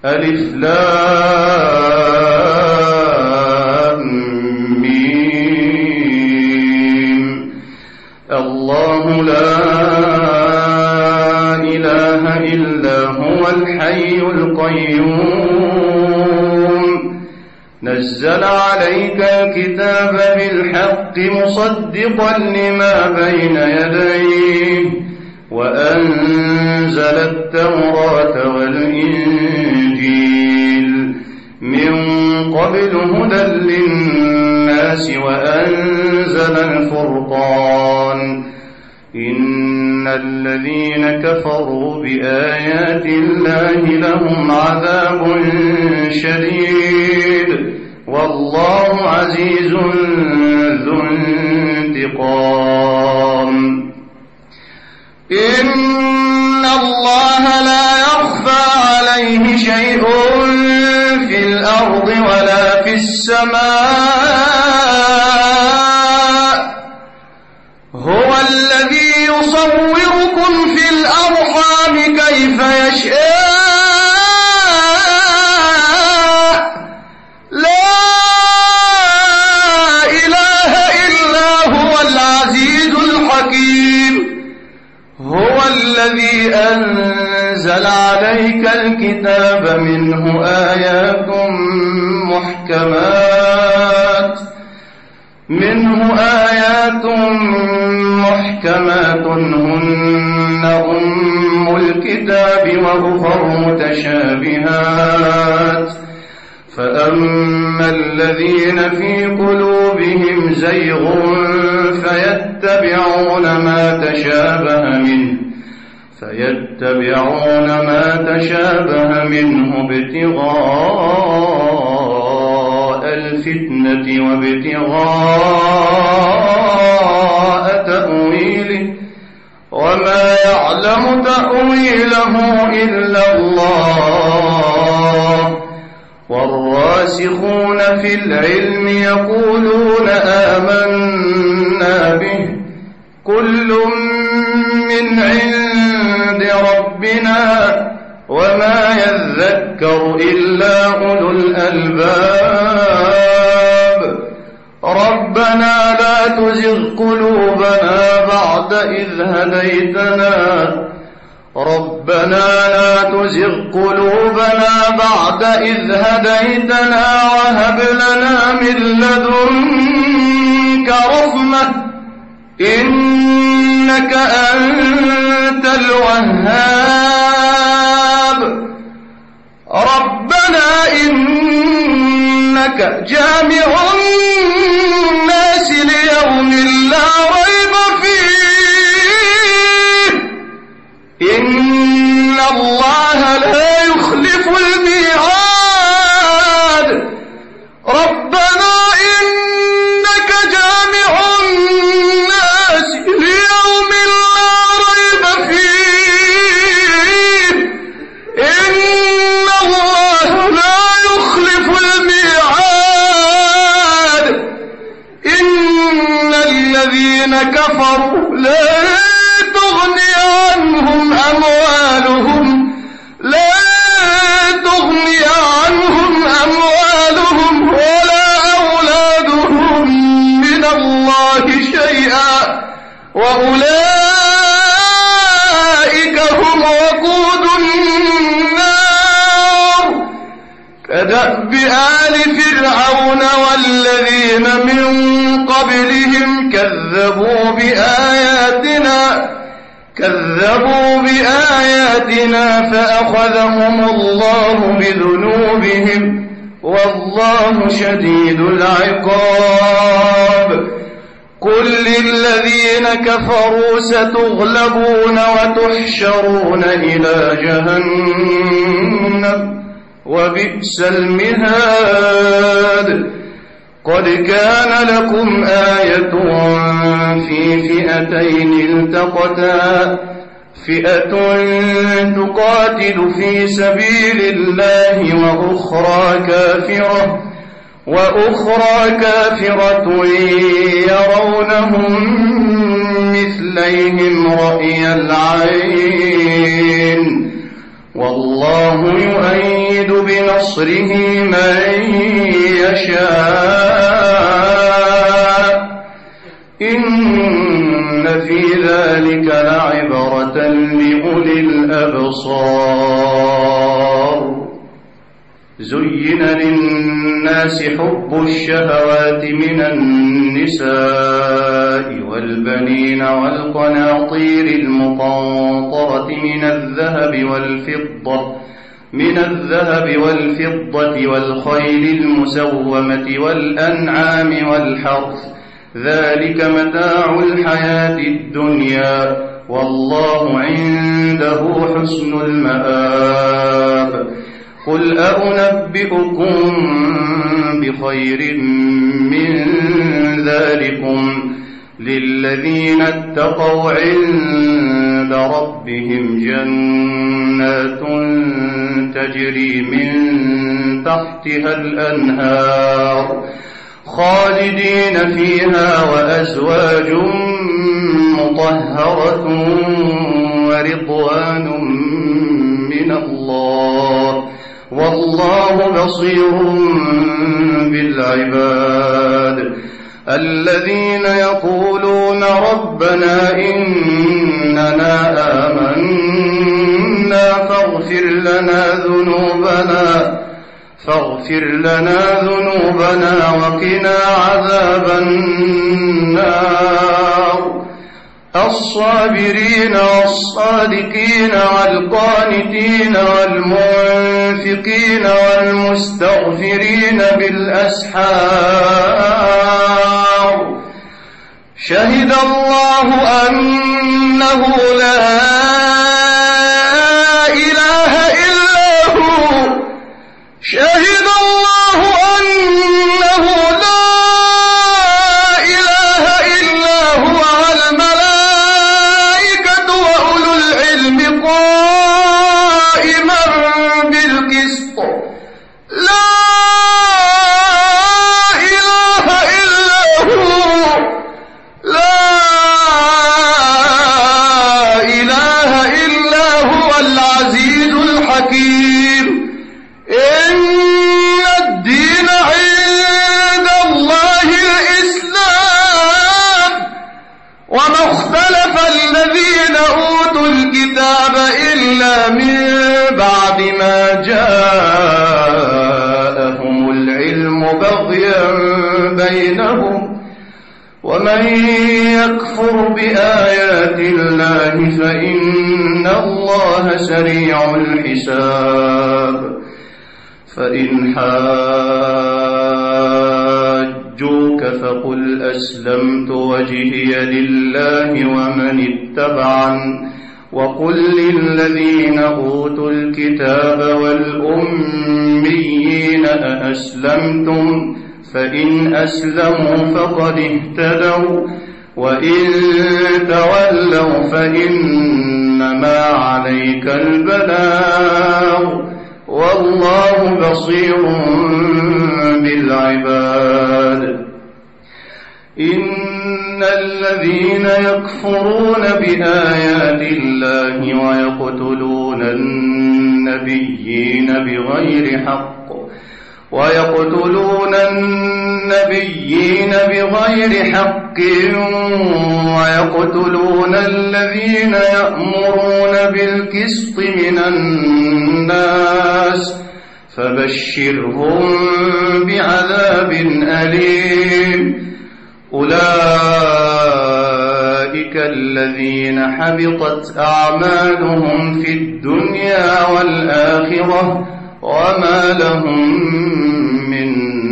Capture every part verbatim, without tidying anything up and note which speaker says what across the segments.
Speaker 1: ألف لام ميم. الله لا إله إلا هو الحي القيوم نزل عليك الكتاب بالحق مصدقا لما بين يديه وأنزل التوراة والإنجيل من قبل هدى للناس وأنزل الفرقان إن الذين كفروا بآيات الله لهم عذاب شديد والله عزيز ذو انتقام. إن الله لا يخفى عليه شيء في الأرض ولا في السماء هو الذي يصوركم في الأرحام كيف يشاء لا إله إلا هو العزيز الحكيم. هو الذي أنزل عليك الكتاب منه آيات محكمات منه آيات محكمات هن أم الكتاب وأخر متشابهات فأما الذين في قلوبهم زيغ فيتبعون ما تشابه منه فيتبعون ما تشابه منه ابتغاء الفتنة وابتغاء تأويله وما يعلم تأويله إلا الله والراسخون في العلم يقولون آمنا به كل من عند ربنا وما يذكر إلا أولو الألباب. ربنا لا تزغ قلوبنا بعد إذ هديتنا ربنا لا تزغ قلوبنا بعد إذ هديتنا وهب لنا من لدنك رحمة إنك أنت الوهاب. ربنا إنك جامع الناس ليوم لا ريب فيه إن الله لا يخلف الميعاد. ربنا إنك جامع الناس ليوم لا ريب فيه إن الله لا يخلف الميعاد. إن الذين كفروا لا تغني عنهم أموالهم لا تغني عنهم أموالهم ولا أولادهم من الله شيئا وأولئك هم وقود النار كدأب آل فرعون والذين من قبلهم كذبوا بآياتنا كذبوا بآياتنا فأخذهم الله بذنوبهم والله شديد العقاب. قل للذين كفروا ستغلبون وتحشرون إلى جهنم وبئس المهاد. قد كان لكم آية في فئتين التقتا فئة تقاتل في سبيل الله وأخرى كافرة وأخرى كافرة يرونهم مثليهم رأي العين والله يؤيد بنصره من يشاء إن في ذلك لعبرة لأولي الأبصار. زين للناس حب الشهوات من النساء والبنين والقناطير المقنطرة من الذهب والفضة من الذهب والفضة والخيل المسومة والأنعام والحرث، ذلك متاع الحياة الدنيا والله عنده حسن المآب. قل أنبئكم بخير من ذلكم للذين اتقوا عند ربهم جنات تجري من تحتها الأنهار خالدين فيها وأزواج مطهرة ورضوان من الله والله بصير بالعباد. الذين يقولون ربنا إننا آمنا فاغفر لنا ذنوبنا فاغفر لنا ذنوبنا وقنا عذاب النار. الصابرين والصادقين والقانتين والمنفقين والمستغفرين بالأسحار. شهد الله أنه لا إله إلا هو شهد الله أنه لا إله إلا هو والملائكة وأولو العلم قائما بالقسط. لا إله إلا هو لا إله إلا هو العزيز الحكيم. إن الدين عند الله الإسلام وما اختلف الذين أوتوا الكتاب إلا من بعد ما جاءهم العلم بغيا بينهم ومن يكفر بآيات الله فإن الله سريع الحساب. فإن حاجوك فقل أسلمت وجهي لله ومن اتبعن وقل للذين أوتوا الكتاب والأميين أأسلمتم فإن أسلموا فقد اهتدوا وإن تولوا فإنما عليك البلاغ والله بصير بالعباد. إن الذين يكفرون بآيات الله ويقتلون النبيين بغير حق ويقتلون النبيين بغير حق ويقتلون الذين يأمرون بالقسط من الناس فبشرهم بعذاب أليم. أولئك الذين حبطت أعمالهم في الدنيا والآخرة وما لهم من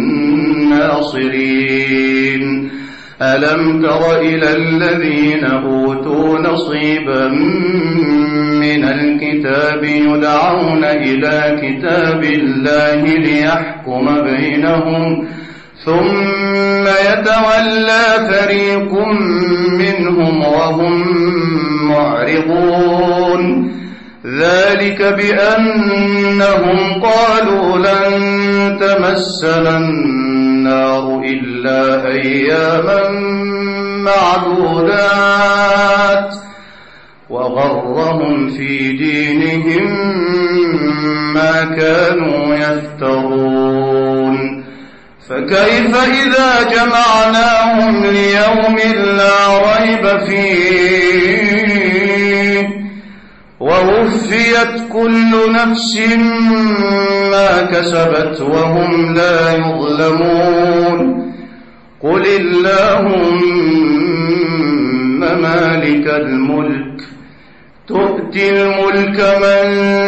Speaker 1: ناصرين. ألم تر إلى الذين أوتوا نصيبا من الكتاب يدعون إلى كتاب الله ليحكم بينهم ثم يتولى فريق منهم وهم معرضون. ذلك بأنهم قالوا لن تمسنا النار إلا أياما معدودات وغرهم في دينهم ما كانوا يفترون فكيف إذا جمعناهم ليوم لا ريب فيه ووفيت كل نفس ما كسبت وهم لا يظلمون قل اللهم مالك الملك تؤتي الملك من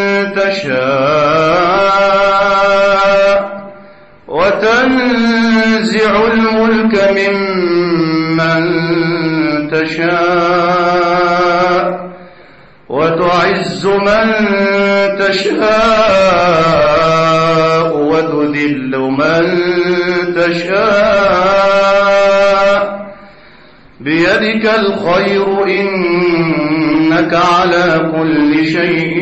Speaker 1: تشاء وتنزع الملك ممن تشاء وتعز من تشاء وتذل من تشاء بيدك الخير إنك على كل شيء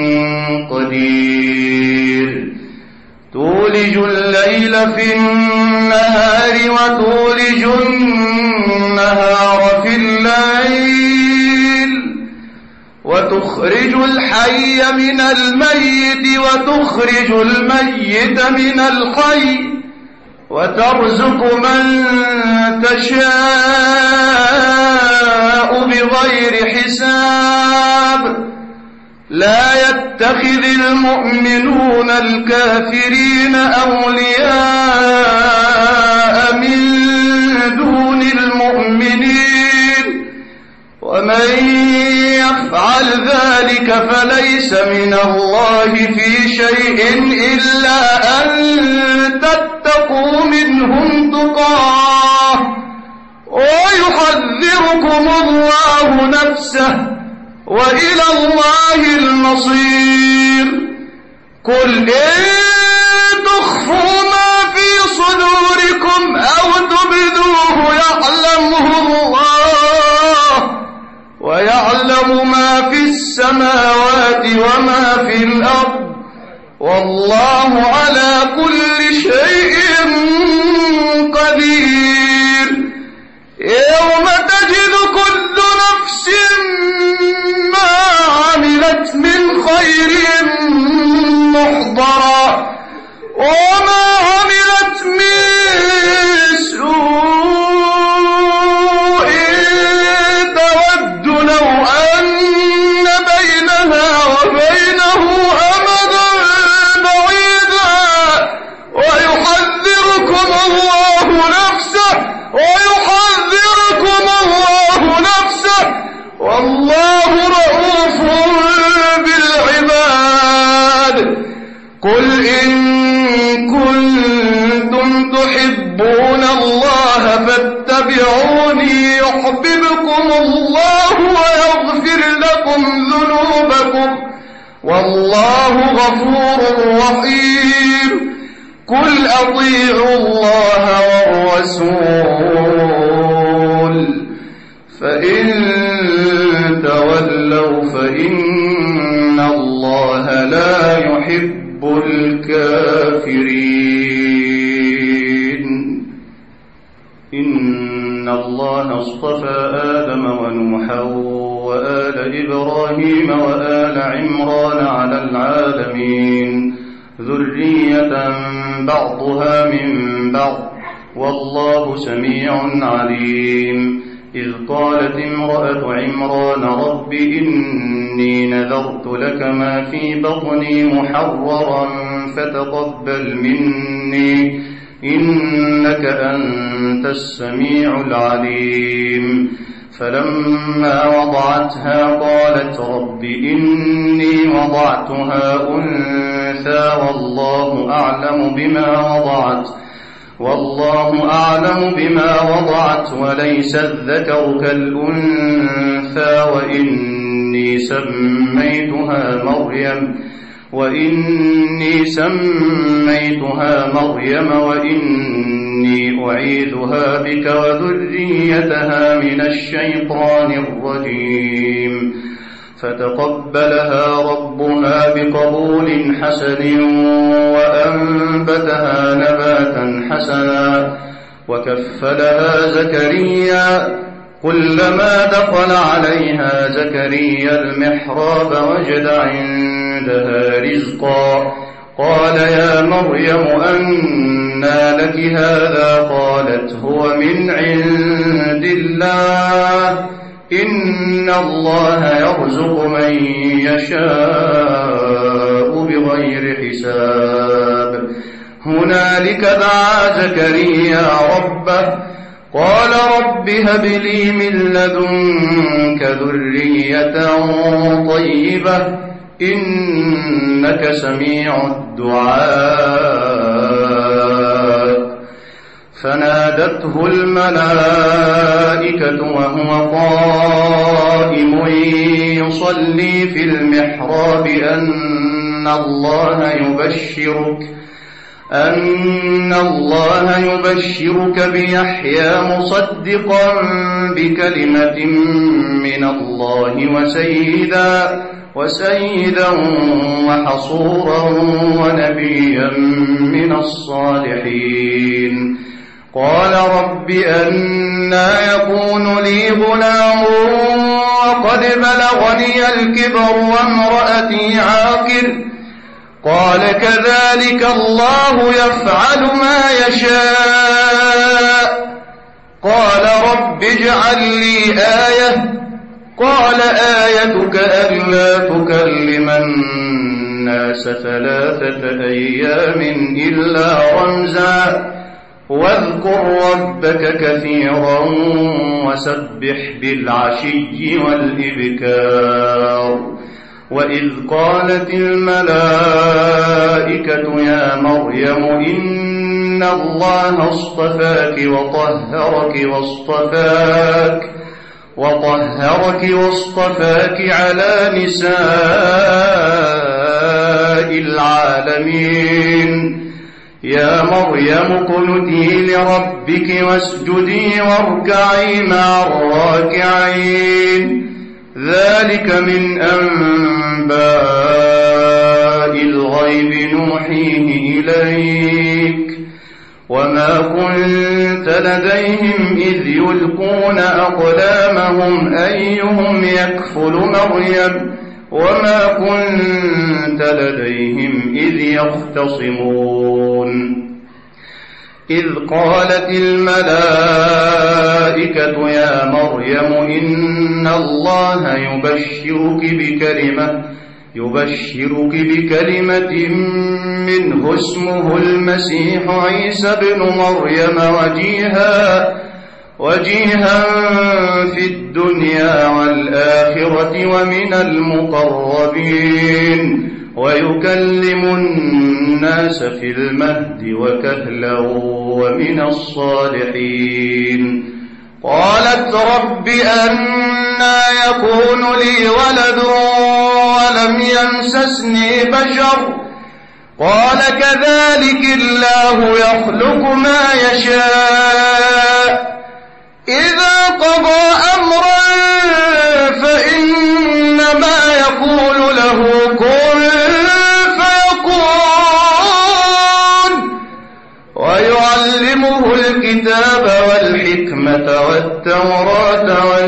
Speaker 1: قدير تولج الليل في النهار وتولج النهار في الليل وتخرج الحي من الميت وتخرج الميت من الحي وترزق من تشاء بغير حساب لا يتخذ المؤمنون الكافرين أولياء من دون المؤمنين ومن يفعل ذلك فليس من الله في شيء إلا أن تتقوا منهم تقاه ويحذركم الله نفسه وإلى الله المصير قل إن تخفوا ما في صدوركم أو تبدوه يعلمه الله ويعلم ما في السماوات وما في الأرض والله على كل شيء قدير يوم تجد كل نفس ما عملت من خير محضرا وما عملت من سوء تود لو أن بينها وبينه أمدا بعيدا ويحذركم الله نفسه ويحذركم الله نفسه والله رؤوف بالعباد قل إن كنتم تحبون الله فاتبعوني يحببكم الله ويغفر لكم ذنوبكم والله غفور رحيم قل أطيعوا الله والرسول فإن تولوا فإن الله لا يحب الكافرين إن الله اصطفى آدم ونوحا وآل إبراهيم وآل عمران على العالمين ذرية بعضها من بعض والله سميع عليم إذ قالت امرأة عمران رب إني نذرت لك ما في بطني محررا فتقبل مني إنك أنت السميع العليم فلما وضعتها قالت رب إني وضعتها أنثى والله أعلم بما وضعت والله أعلم بما وضعت وليس الذكر كالأنثى وإني سميتها مريم وإني سميتها مريم وإني أعيذها بك وذريتها من الشيطان الرجيم فتقبلها ربها بقبول حسن وأنبتها نباتا حسنا وكفلها زكريا كلما دخل عليها زكريا المحراب وجد عندها رزقا قال يا مريم أنى لك هذا قالت هو من عند الله إن الله يرزق من يشاء بغير حساب هنالك دعا زكريا ربه قال رب هب لي من لدنك ذرية طيبة إنك سميع الدعاء فنادته الملائكة وهو قائم يصلي في المحراب أن الله يبشرك أن الله يبشرك بيحيى مصدقا بكلمة من الله وسيدا وسيدا وحصورا ونبيا من الصالحين قال رب أنى يكون لي غلام وقد بلغني الكبر وامرأتي عاقر قال كذلك الله يفعل ما يشاء قال رب اجعل لي آية قال آيتك ألا تكلم الناس ثلاثة أيام إلا رمزا واذكر ربك كثيرا وسبح بالعشي والإبكار وإذ قالت الملائكة يا مريم إن الله اصطفاك وطهرك واصطفاك وطهرك واصطفاك على نساء العالمين يا مريم اقنتي لربك واسجدي واركعي مع الراكعين ذلك من أنباء الغيب نوحيه إليك وما كنت لديهم إذ يلقون أقلامهم أيهم يكفل مريم وما كنت لديهم إذ يختصمون إذ قالت الملائكة يا مريم إن الله يبشرك بكلمة يبشرك بكلمة منه اسمه المسيح عيسى بن مريم وجيها وجيها في الدنيا والآخرة ومن المقربين ويكلم الناس في المهد وكهلا ومن الصالحين قالت رب أنى يكون لي ولد ولم يمسسني بشر قال كذلك الله يخلق ما يشاء إذا قضى أمرا فإنما يقول له كن فيكون ويعلمه الكتاب والحكمة والتوراة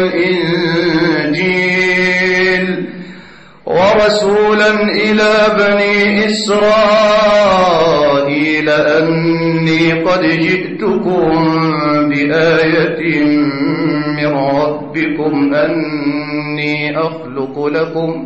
Speaker 1: والإنجيل ورسولا إلى بني إسرائيل أني قد جئتكم بآية من ربكم أني أخلق لكم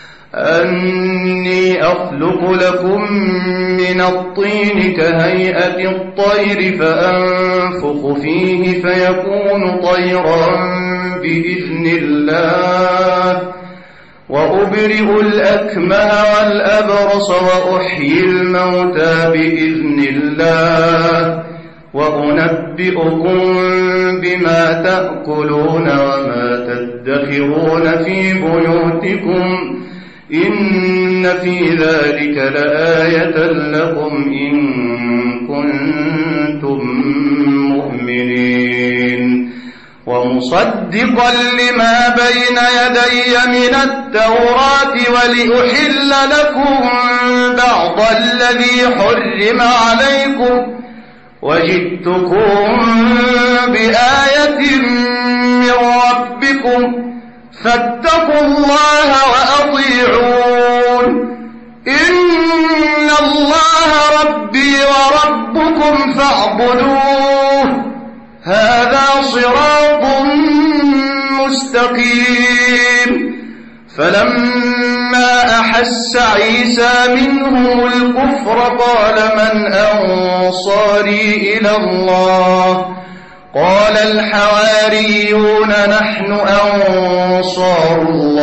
Speaker 1: أني أخلق لكم من الطين كهيئة الطير فأنفخ فيه فيكون طيرا بإذن الله وأبرئ الأكمه والأبرص وأحيي الموتى بإذن الله وأنبئكم بما تأكلون وما تدخرون في بيوتكم إن في ذلك لآية لكم إن كنتم مؤمنين ومصدقا لما بين يدي من التوراة ولأحل لكم بعض الذي حرم عليكم وجئتكم بآية من ربكم فاتقوا الله وأطيعون إن الله ربي وربكم فاعبدوه هذا صراط مستقيم. فلما أحس عيسى منهم الكفر قال من أنصاري إلى الله قال الحواريون نحن أنصار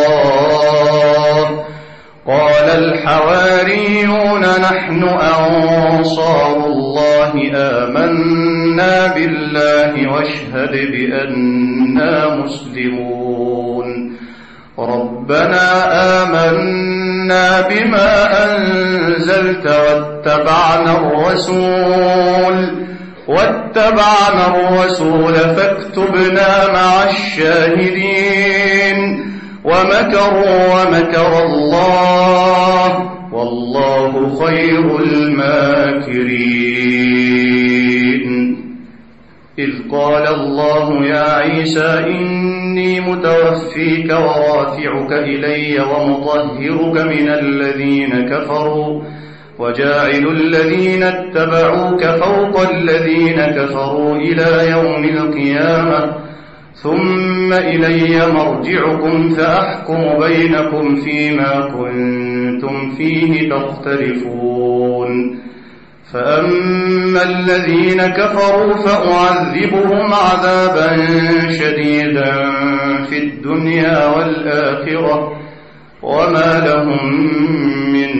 Speaker 1: الله قال الحواريون نحن أنصار الله آمنا بالله واشهد بأننا مسلمون. ربنا آمنا بما أنزلت واتبعنا الرسول واتبعنا الرسول فاكتبنا مع الشاهدين. ومكروا ومكر الله والله خير الماكرين. إذ قال الله يا عيسى إني متوفيك ورافعك إلي ومطهرك من الذين كفروا وجاعل الذين اتبعوك فوق الذين كفروا إلى يوم القيامة ثم إلي مرجعكم فأحكم بينكم فيما كنتم فيه تختلفون. فأما الذين كفروا فأعذبهم عذابا شديدا في الدنيا والآخرة وما لهم من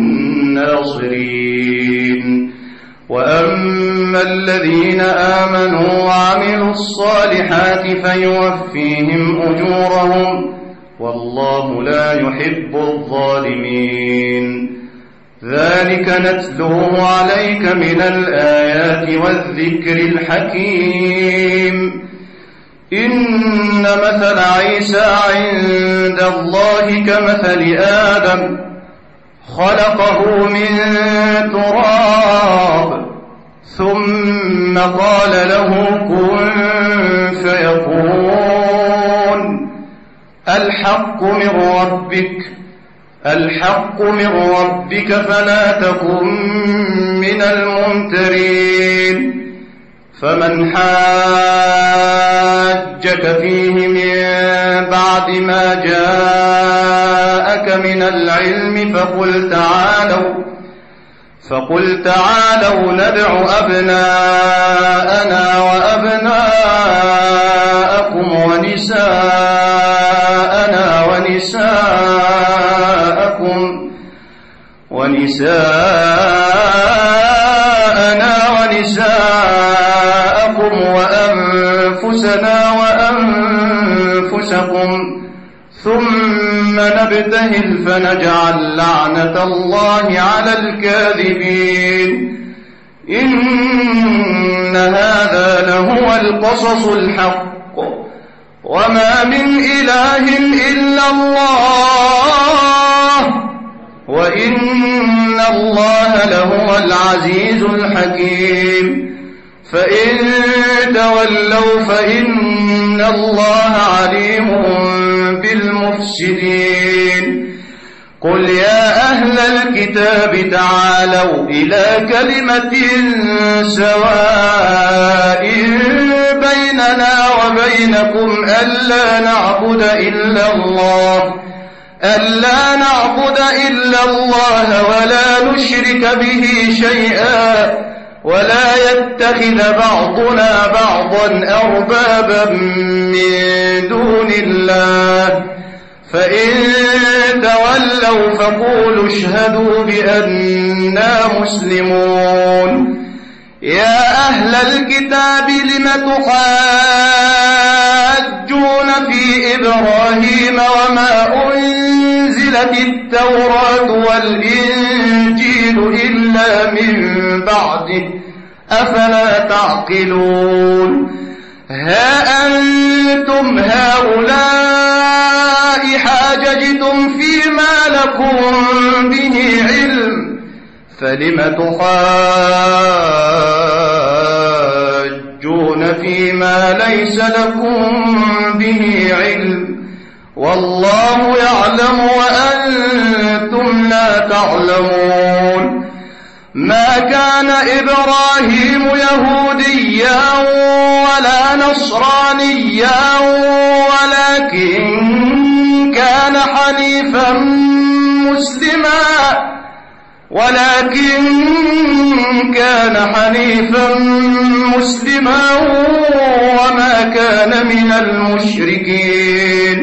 Speaker 1: ناصرين. وأما الذين آمنوا وعملوا الصالحات فيوفيهم أجورهم والله لا يحب الظالمين. ذلك نتلوه عليك من الآيات والذكر الحكيم. إن مثل عيسى عند الله كمثل آدم خلقه من تراب ثم قال له كن فيكون. الحق من ربك الحق من ربك فلا تكن من الممترين. فمن حاجك فيه من بعد ما جاءك من العلم فقل تعالوا فقل تعالوا ندع أبناءنا وأبناءكم ونساءنا ونساءكم ونساءنا ونساءكم وأنفسنا وأنفسكم ثم نبتهل فنجعل لعنة الله على الكاذبين. إن هذا لهو القصص الحق وما من إله إلا الله وإن الله لهو العزيز الحكيم. فإن تولوا فإن الله عليم بالمفسدين. قل يا أهل الكتاب تعالوا إلى كلمة سواء بيننا وبينكم ألا نعبد إلا الله ألا نعبد إلا الله ولا نشرك به شيئا ولا يتخذ بعضنا بعضا أربابا من دون الله. فإن تولوا فقولوا اشهدوا بأننا مسلمون. يا أهل الكتاب لم تحاجون في إبراهيم وما أنزلت التوراة والإنجيل إلا من بعده أفلا تعقلون. ها أنتم هؤلاء حاججتم فيما لكم به علم فلم تحاجون فيما ليس لكم به علم والله يعلم وأنتم لا تعلمون. ما كان إبراهيم يهوديا ولا نصرانيا ولكن كان حنيفا مسلما ولكن كان حنيفا مسلما وما كان من المشركين.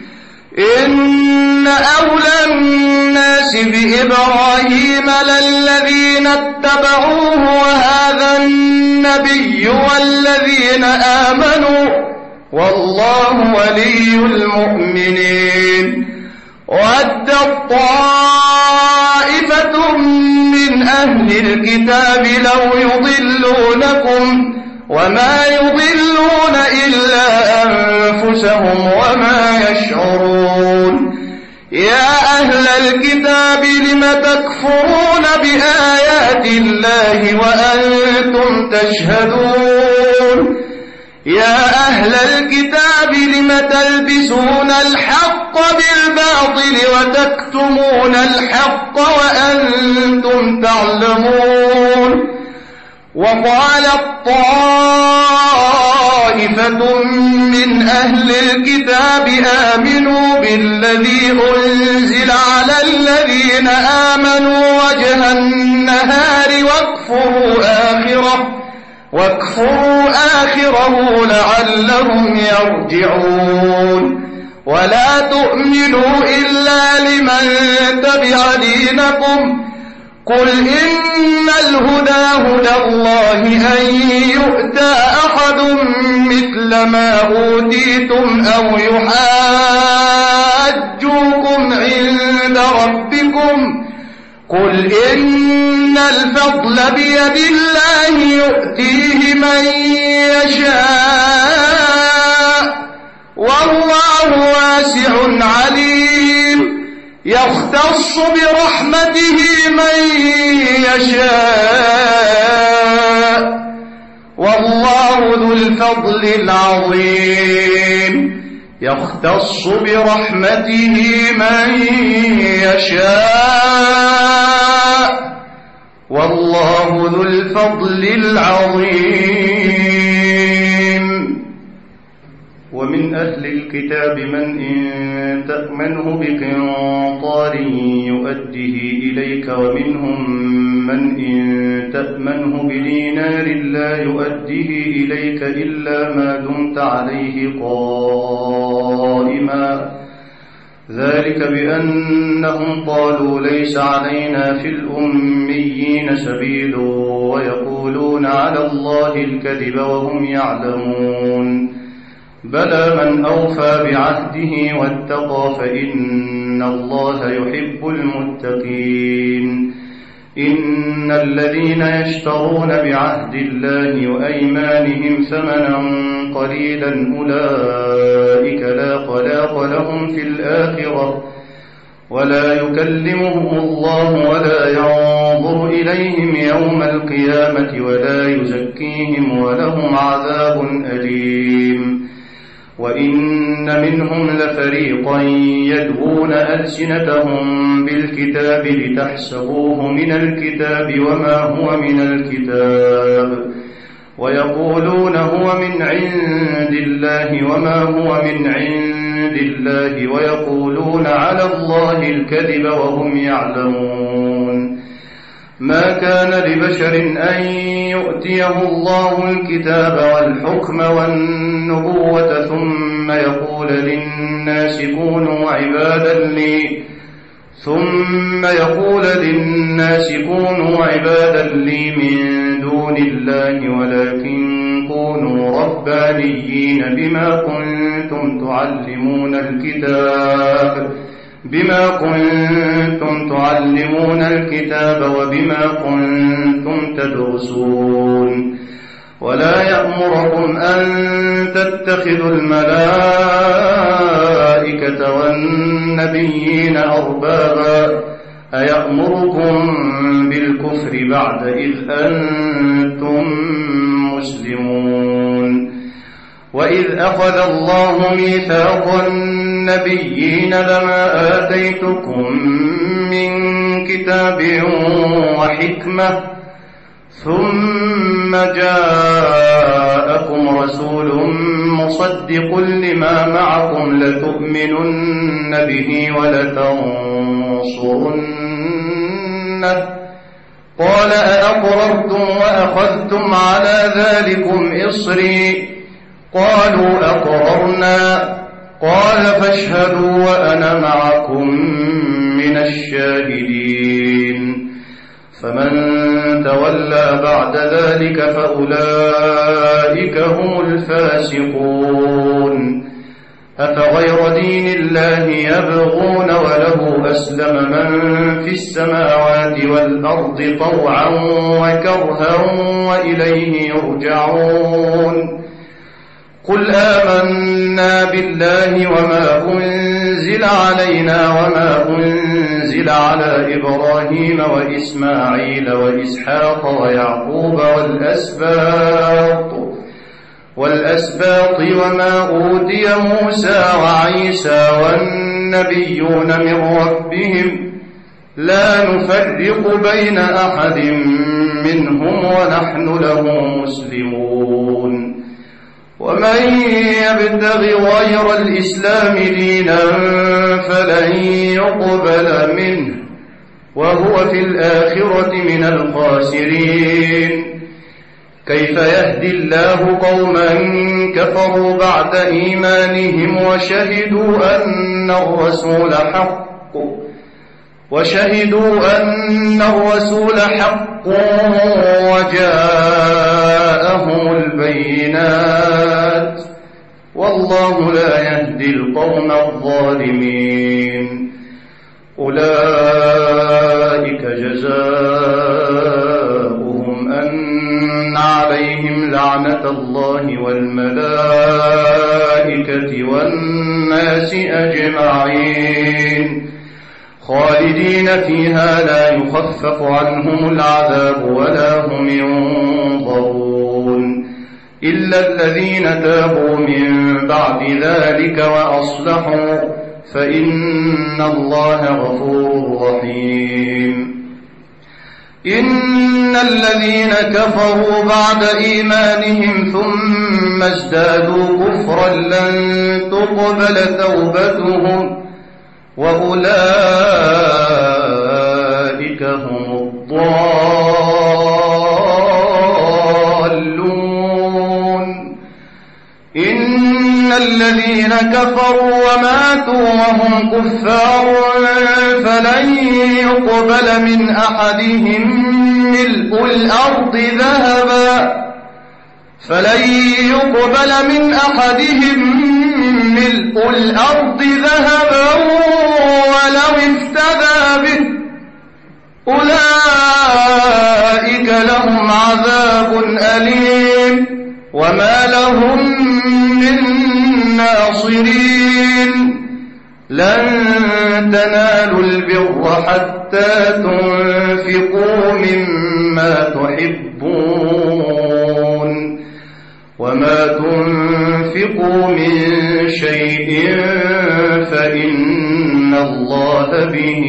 Speaker 1: إن أولى الناس بإبراهيم للذين اتبعوه وهذا النبي والذين آمنوا والله ولي المؤمنين. وَوَدَّتْ طَائِفَةٌ من أهل الكتاب لو يضلونكم وما يضلون إلا أنفسهم وما يشعرون. يا أهل الكتاب لم تكفرون بآيات الله وأنتم تشهدون. يا أهل الكتاب لم تلبسون الحق بالباطل وتكتمون الحق وأنتم تعلمون. وقالت طائفة من أهل الكتاب آمنوا بالذي أنزل على الذين آمنوا وجه النهار واكفروا آخره واكفروا آخره لعلهم يرجعون. ولا تؤمنوا إلا لمن تبع دينكم قل إن الهدى هدى الله أن يؤتى أحد مثل ما أوتيتم أو يحاجوكم عند ربكم قل إن الفضل بيد الله يؤتيه من يشاء والله واسع عليم. يختص برحمته من يشاء والله ذو الفضل العظيم. يختص برحمته من يشاء والله ذو الفضل العظيم. ومن أهل الكتاب من إن تأمنه بقنطار يؤده إليك ومنهم من إن تأمنه بدينار لا يؤده إليك إلا ما دمت عليه قائما ذلك بأنهم قالوا ليس علينا في الأميين سبيل ويقولون على الله الكذب وهم يعلمون. بلى من أوفى بعهده واتقى فإن الله يحب المتقين. إن الذين يشترون بعهد الله وأيمانهم ثمنا قليلا أولئك لا خلاق لهم في الآخرة ولا يكلمهم الله ولا ينظر إليهم يوم القيامة ولا يزكيهم ولهم عذاب أليم. وإن منهم لفريقا يلوون ألسنتهم بالكتاب لتحسبوه من الكتاب وما هو من الكتاب ويقولون هو من عند الله وما هو من عند الله ويقولون على الله الكذب وهم يعلمون. ما كان لبشر أن يؤتيه الله الكتاب والحكم والنبوة ثم يقول للناس كونوا عبادا لي ثم يقول للناس كونوا عبادا لي من دون الله ولكن كونوا ربانيين بما كنتم تعلمون الكتاب بما كنتم تعلمون الكتاب وبما كنتم تدرسون. ولا يأمركم أن تتخذوا الملائكة والنبيين أربابا أيأمركم بالكفر بعد إذ أنتم مسلمون وإذ أخذ الله ميثاق النبيين لما آتيتكم من كتاب وحكمة ثم جاءكم رسول مصدق لما معكم لتؤمنن به ولتنصرنه قال أأقررتم وأخذتم على ذلكم إصري قالوا أقررنا قال فاشهدوا وأنا معكم من الشاهدين فمن تولى بعد ذلك فأولئك هم الفاسقون أفغير دين الله يبغون وله أسلم من في السماوات والأرض طوعا وكرها وإليه يرجعون قل آمنا بالله وما أنزل علينا وما أنزل على إبراهيم وإسماعيل وإسحاق ويعقوب والأسباط والأسباط وما أوتي موسى وعيسى والنبيون من ربهم لا نفرق بين أحد منهم ونحن له مسلمون ومن يبتغ غير الإسلام دينا فلن يقبل منه وهو في الآخرة من الخاسرين كيف يهدي الله قوما كفروا بعد إيمانهم وشهدوا أن الرسول حق وشهدوا أن الرسول حق وجاءهم البينات والله لا يهدي القوم الظالمين أولئك جزاؤهم أن عليهم لعنة الله والملائكة والناس أجمعين خالدين فيها لا يخفف عنهم العذاب ولا هم ينظرون إلا الذين تابوا من بعد ذلك وأصلحوا فإن الله غفور رحيم إن الذين كفروا بعد إيمانهم ثم ازدادوا كفرا لن تقبل توبتهم وأولئك هم الضالون إن الذين كفروا وماتوا وهم كفار فلن يقبل من أحدهم ملء الأرض ذهبا فلن يقبل من أحدهم ملء الأرض ذهبا ولو افتدى به أولئك لهم عذاب أليم وما لهم من ناصرين لن تنالوا البر حتى تنفقوا مما تحبون وما تنفقوا من شيء فإن الله به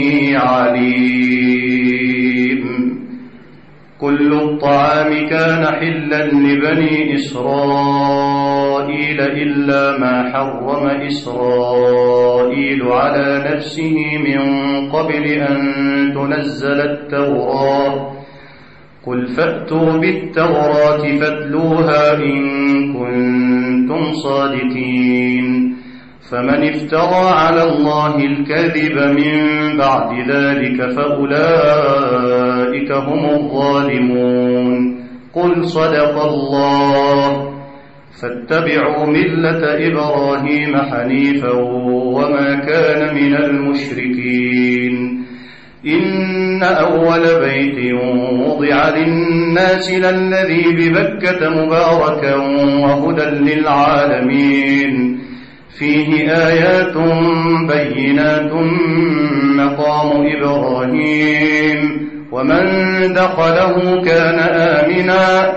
Speaker 1: عليم كل الطعام كان حلا لبني إسرائيل إلا ما حرم إسرائيل على نفسه من قبل أن تنزل التوراة قل فأتوا بالتوراة فاتلوها إن كنتم صادقين فمن افترى على الله الكذب من بعد ذلك فأولئك هم الظالمون قل صدق الله فاتبعوا ملة إبراهيم حنيفا وما كان من المشركين إن أول بيت وضع للناس للذي ببكة مباركا وهدى للعالمين فيه آيات بينات مقام إبراهيم ومن دخله كان آمنا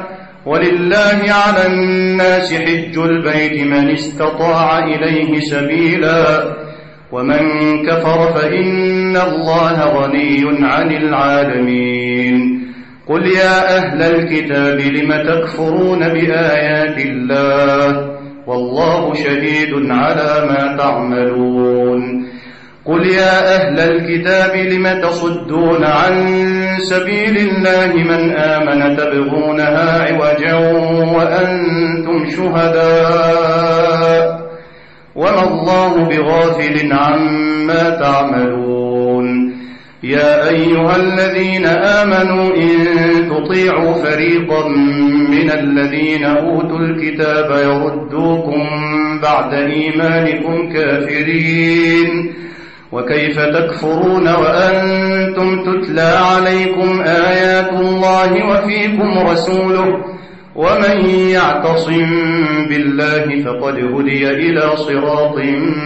Speaker 1: ولله على الناس حج البيت من استطاع إليه سبيلا ومن كفر فإن الله غني عن العالمين قل يا أهل الكتاب لم تكفرون بآيات الله والله شهيد على ما تعملون قل يا أهل الكتاب لم تصدون عن سبيل الله من آمن تبغونها عوجا وأنتم شهداء وما الله بغافل عما تعملون يا أيها الذين آمنوا إن تطيعوا فريقا من الذين أوتوا الكتاب يردوكم بعد إيمانكم كافرين وكيف تكفرون وأنتم تتلى عليكم آيات الله وفيكم رسوله ومن يعتصم بالله فقد هدي إلى صراط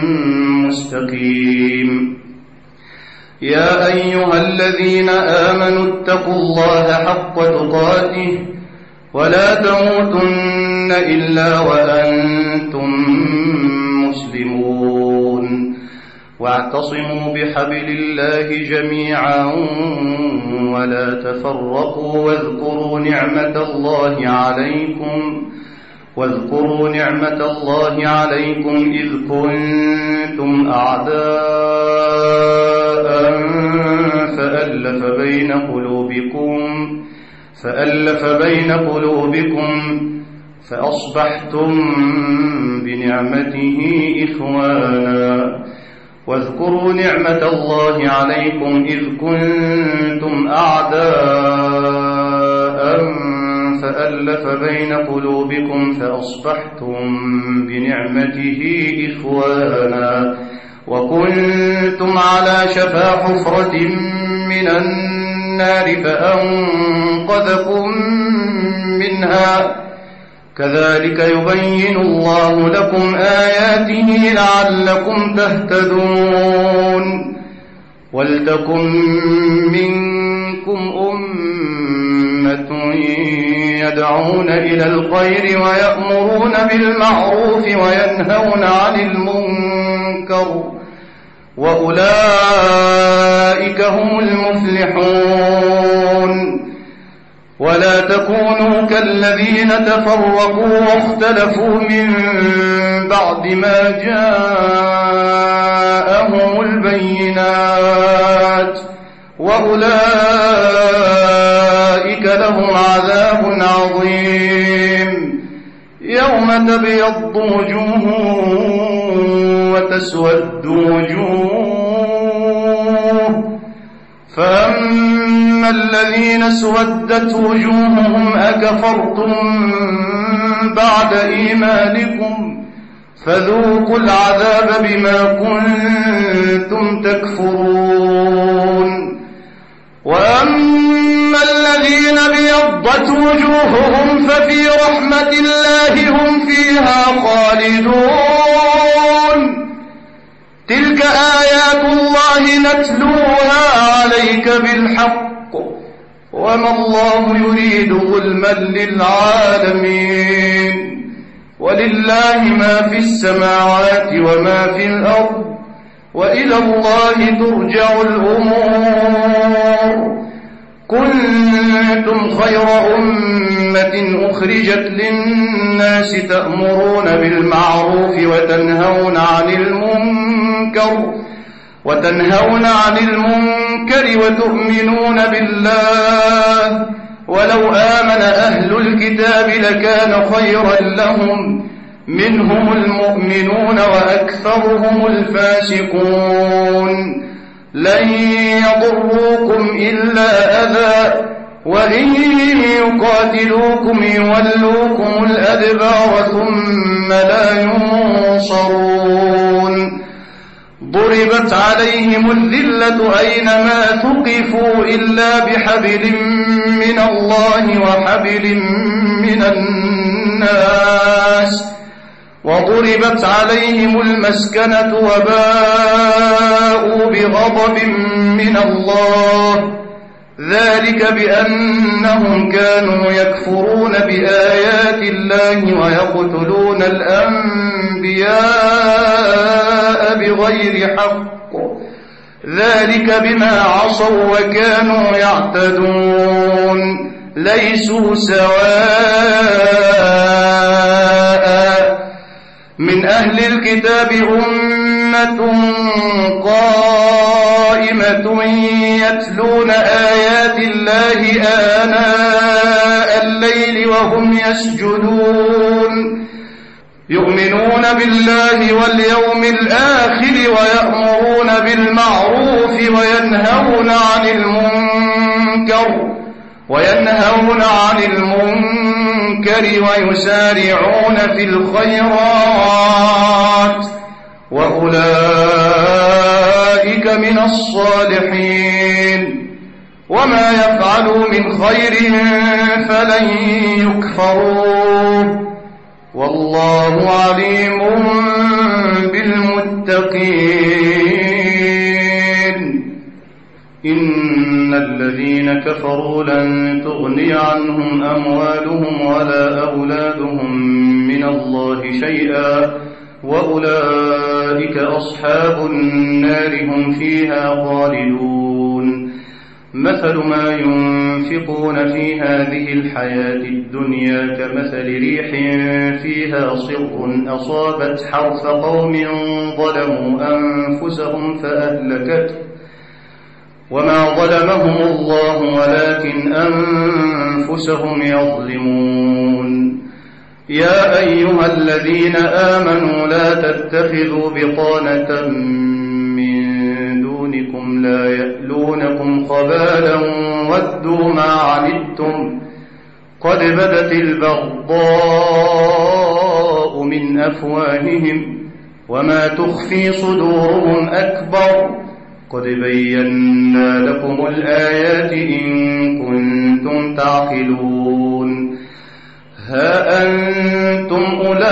Speaker 1: مستقيم يا أيها الذين آمنوا اتقوا الله حق تقاته ولا تموتن إلا وأنتم مسلمون واعتصموا بحبل الله جميعا ولا تفرقوا واذكروا نعمة الله عليكم واذكروا نعمة الله عليكم إذ كنتم أعداء فألف بين قلوبكم فألف بين قلوبكم فأصبحتم بنعمته إخوانا واذكروا نعمة الله عليكم إذ كنتم أعداء فألف بين قلوبكم فأصبحتم بنعمته إخوانا وكنتم على شفا حفرة من النار فأنقذكم منها كذلك يبين الله لكم آياته لعلكم تهتدون ولتكن منكم أمة يدعون إلى الخير ويأمرون بالمعروف وينهون عن المنكر وأولئك هم المفلحون ولا تكونوا كالذين تفرقوا واختلفوا من بعد ما جاءهم البينات وأولئك لهم عذاب عظيم يوم تبيض وجوه وتسود وجوه فأما الذين اسودت وجوههم أكفرتم بعد إيمانكم فذوقوا العذاب بما كنتم تكفرون وأما الذين ابيضت وجوههم ففي رحمة الله هم فيها خالدون تلك آيات الله نتلوها عليك بالحق وما الله يريد ظلما للعالمين ولله ما في السماوات وما في الأرض وإلى الله ترجع الأمور كنتم خير أمة أخرجت للناس تأمرون بالمعروف وتنهون عن المنكر وتنهون عن المنكر وتؤمنون بالله ولو آمن أهل الكتاب لكان خيرا لهم منهم المؤمنون وأكثرهم الفاسقون لن يضروكم إلا أذى وإن يقاتلوكم يولوكم الأدبار ثم لا ينصرون ضربت عليهم الذلة أينما ثقفوا إلا بحبل من الله وحبل من الناس وضربت عليهم المسكنة وباءوا بغضب من الله ذلك بأنهم كانوا يكفرون بآيات الله ويقتلون الأنبياء بغير حق، ذلك بما عصوا وكانوا يعتدون. ليسوا سواء من أهل الكتاب أمة قائمة يتلون آيات الله آناء الليل وهم يسجدون، يؤمنون بالله واليوم الآخر ويأمرون بالمعروف وينهون عن المنكر وينهون عن المنكر ويسارعون في الخيرات، وأولئك من الصالحين، وما يفعلوا من خير فلن يكفروه، والله عليم بالمتقين. إن الذين كفروا لن تغني عنهم أموالهم ولا أولادهم من الله شيئا، وأولئك أصحاب النار هم فيها خالدون. مثل ما ينفقون في هذه الحياة الدنيا كمثل ريح فيها صر أصابت حرث قوم ظلموا أنفسهم فأهلكته، وما ظلمهم الله ولكن أنفسهم يظلمون. يا أيها الذين آمنوا لا تتخذوا بطانة من دونكم لا يألونكم خبالا ودوا ما عنتم قد بدت البغضاء من أفواههم وما تخفي صدورهم أكبر، قد بينا لكم الآيات إن كنتم تعقلون. ها أنتم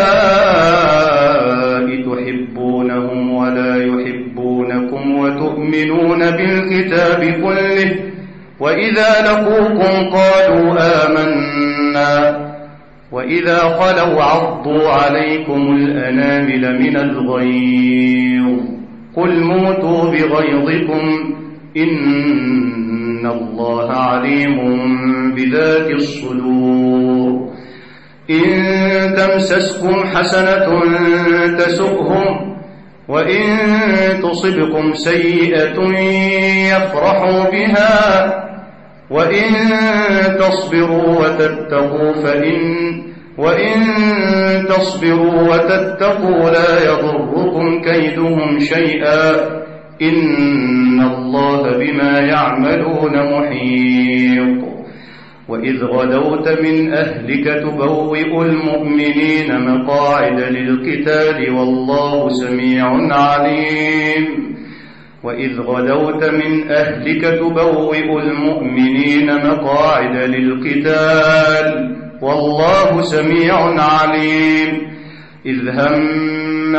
Speaker 1: أولئك تحبونهم ولا يحبونكم وتؤمنون بالكتاب كله، وإذا لقوكم قالوا آمنا وإذا خلوا عضوا عليكم الأنامل من الغيظ، قل موتوا بغيظكم إن الله عليم بذات الصدور. إن تمسسكم حسنة تسؤهم، وإن تصبكم سيئة يفرحوا بها، وإن تصبروا وتتقوا فإن وإن تصبروا وتتقوا لا يضركم كيدهم شيئا، إن الله بما يعملون محيط. وإذ غدوت من أهلك تبوئ المؤمنين مقاعد للقتال والله سميع عليم. وإذ غدوت من أهلك تبوئ المؤمنين مقاعد للقتال والله سميع عليم. إذ هم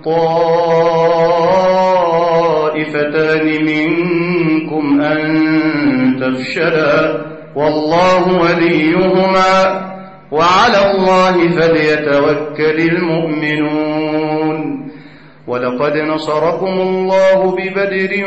Speaker 1: الطائفتان منكم أن تفشلا والله وليهما وعلى الله فليتوكل المؤمنون. ولقد نصركم الله ببدر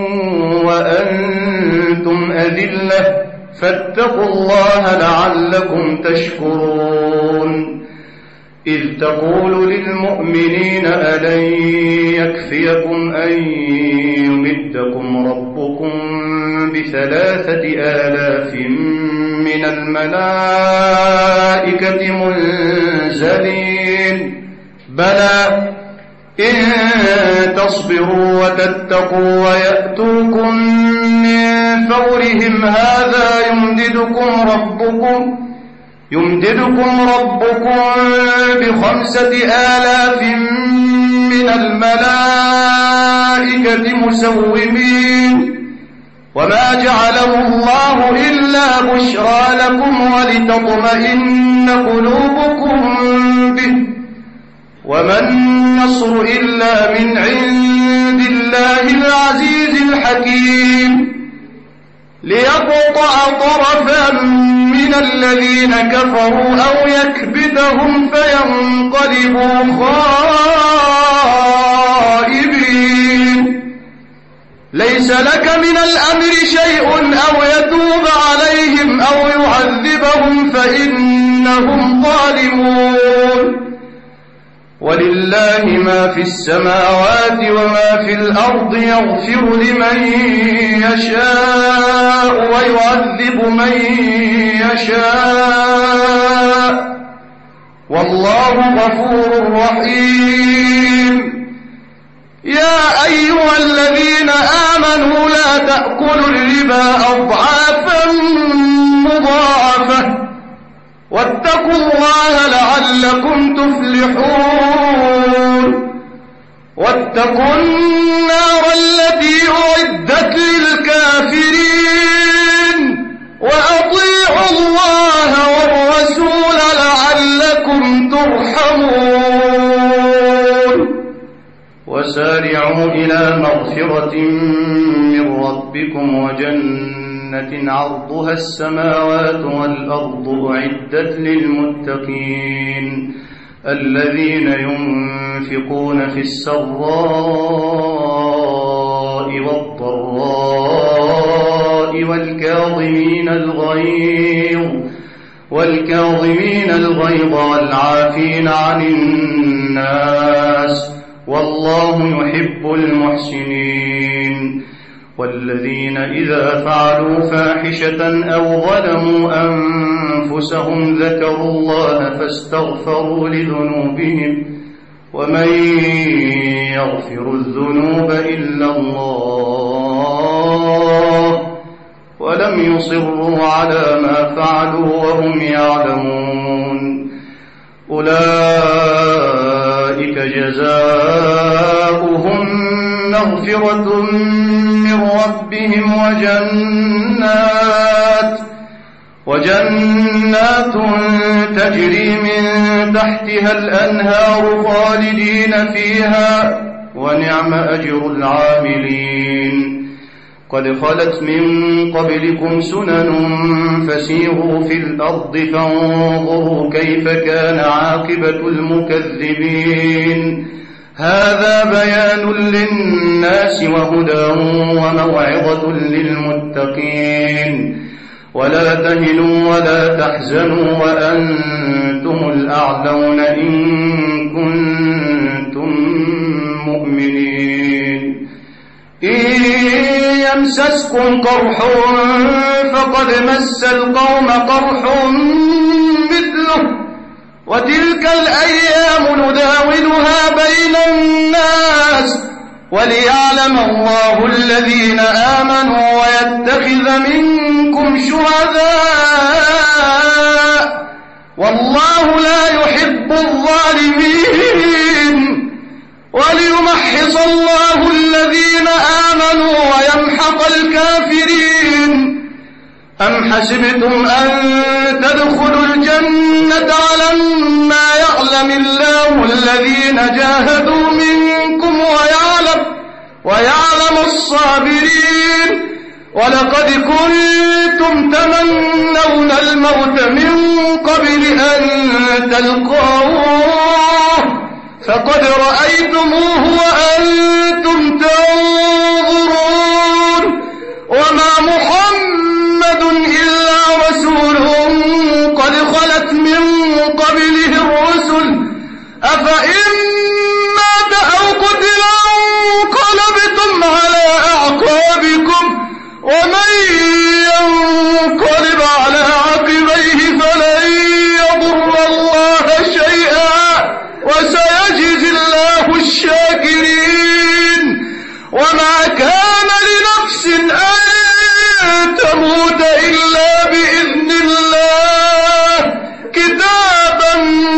Speaker 1: وأنتم أذلة فاتقوا الله لعلكم تشكرون. إذ تقول للمؤمنين ألن يكفيكم أن يمدكم ربكم بثلاثة آلاف من الملائكة منزلين؟ بلى إن تصبروا وتتقوا ويأتوكم من فورهم هذا يمددكم ربكم يمددكم ربكم بخمسة آلاف من الملائكة مسومين. وما جعله الله إلا بشرى لكم ولتطمئن قلوبكم به، وما النصر إلا من عند الله العزيز الحكيم. ليقطع طرفا من الذين كفروا أو يكبتهم فينقلبوا خائبين. ليس لك من الأمر شيء أو يتوب عليهم أو يعذبهم فإنهم ظالمون. ولله ما في السماوات وما في الأرض يغفر لمن يشاء ويعذب من يشاء والله غفور رحيم. يا أيها الذين آمنوا لا تأكلوا الربا أضعافا مضاعفة واتقوا الله لعلكم تفلحون. واتقوا النار التي أعدت للكافرين وأطيعوا الله والرسول لعلكم ترحمون. وسارعوا إلى مغفرة من ربكم وجنة عرضها السماوات والأرض أعدت للمتقين الذين ينفقون في السراء والضراء والكاظمين الغيظ والكاظمين الغيظ والعافين عن الناس والله يحب المحسنين. والذين إذا فعلوا فاحشة أو ظلموا أنفسهم ذكروا الله فاستغفروا لذنوبهم ومن يغفر الذنوب إلا الله ولم يصروا على ما فعلوا وهم يعلمون. أولئك جزاؤهم مغفرة من ربهم وجنات وجنات تجري من تحتها الأنهار خالدين فيها ونعم أجر العاملين. قد خلت من قبلكم سنن فسيروا في الأرض فانظروا كيف كان عاقبة المكذبين. هذا بيان للناس وهدى وموعظة للمتقين. ولا تهنوا ولا تحزنوا وأنتم الأعلون إن كنتم مؤمنين. إن يمسسكم قرح فقد مس القوم قرح مثله وتلك الأيام نداولها بين الناس وليعلم الله الذين آمنوا ويتخذ منكم شهداء والله لا يحب الظالمين. وليمحص الله الذين آمنوا ويمحق الكافرين. أم حسبتم أن تدخلوا الجنة ولما يعلم الله الذين جاهدوا منكم ويعلم, ويعلم الصابرين. ولقد كنتم تمنون الموت من قبل أن تلقوه فقد رأيتموه وأنتم تنظرون. وما محمد إلا رسول قد خلت من قبله الرسل أفإن مات أو قتل انقلبتم على أعقابكم ومن ينقلب على عقبيه فلن يضر الله شيئا وسيجزي الله الشاكرين. وما كان لنفس أن تموت إلا بإذن الله كتابا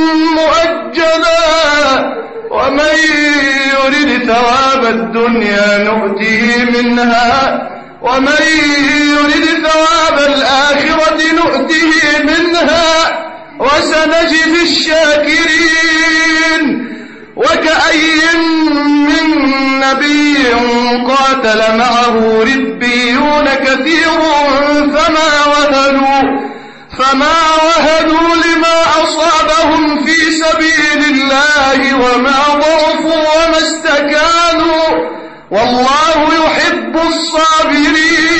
Speaker 1: مؤجلا ومن يرد ثواب الدنيا نؤته منها ومن يرد ثواب الآخرة نؤته منها وسنجزي الشاكرين. وكأي من نبي قاتل معه ربيون كثير فما وهنوا فما وهنوا لما أصابهم في سبيل الله وما ضعفوا وما استكانوا والله يحب الصابرين.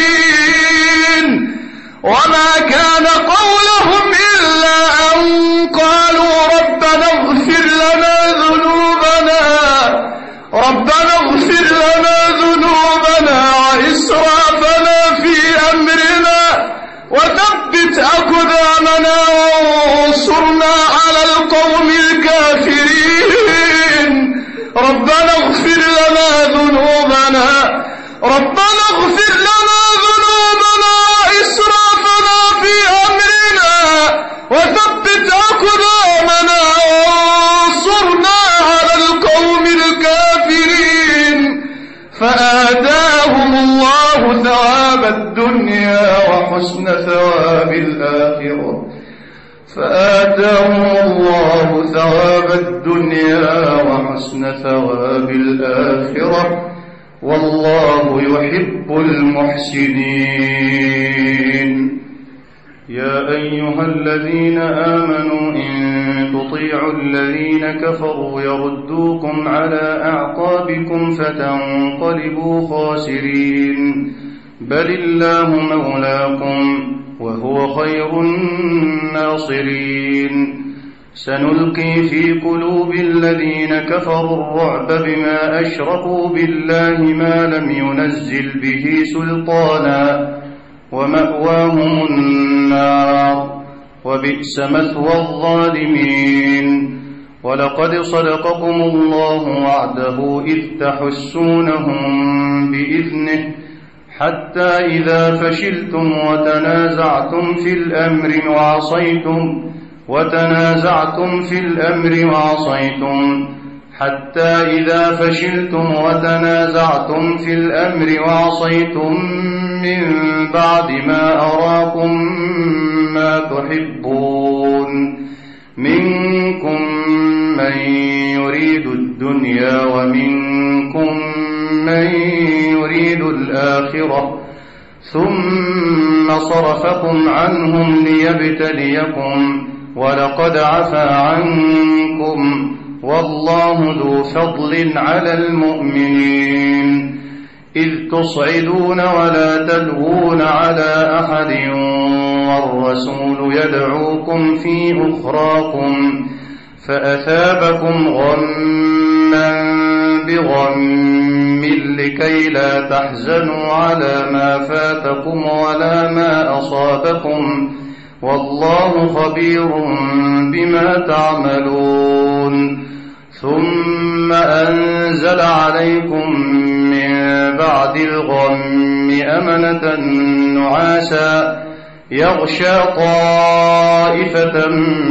Speaker 1: وما كان قولهم إلا أن قالوا ربنا اغفر لنا ذنوبنا ربنا اغفر لنا ذنوبنا وإسرافنا في أمرنا وثبت أقدامنا وانصرنا على القوم الكافرين. ربنا اغفر لنا ذنوبنا ربنا اغفر لنا ذنوبنا وإسرافنا في أمرنا وثبت أقدامنا وانصرنا على القوم الكافرين. فآتاهم الله ثواب الدنيا وحسن ثواب الآخرة فآتاهم الله ثواب الدنيا وحسن ثواب الآخرة والله يحب المحسنين. يا أيها الذين آمنوا إن تطيعوا الذين كفروا يردوكم على أعقابكم فتنقلبوا خاسرين بل الله مولاكم وهو خير الناصرين. سنلقي في قلوب الذين كفروا الرعب بما أشركوا بالله ما لم ينزل به سلطانا ومأواهم النار وبئس مثوى الظالمين. ولقد صدقكم الله وعده إذ تحسونهم بإذنه حتى إذا فشلتم وتنازعتم في الأمر وعصيتم وتنازعتم في الأمر وعصيتم حتى إذا فشلتم وتنازعتم في الأمر وعصيتم من بعد ما أراكم ما تحبون منكم من يريد الدنيا ومنكم من يريد الآخرة ثم صرفكم عنهم ليبتليكم ولقد عفا عنكم والله ذو فضل على المؤمنين. إذ تصعدون ولا تلوون على أحد والرسول يدعوكم في أخراكم فأثابكم غما بغم لكي لا تحزنوا على ما فاتكم ولا ما أصابكم والله خبير بما تعملون. ثم أنزل عليكم من بعد الغم أمنة نعاسا يغشى طائفة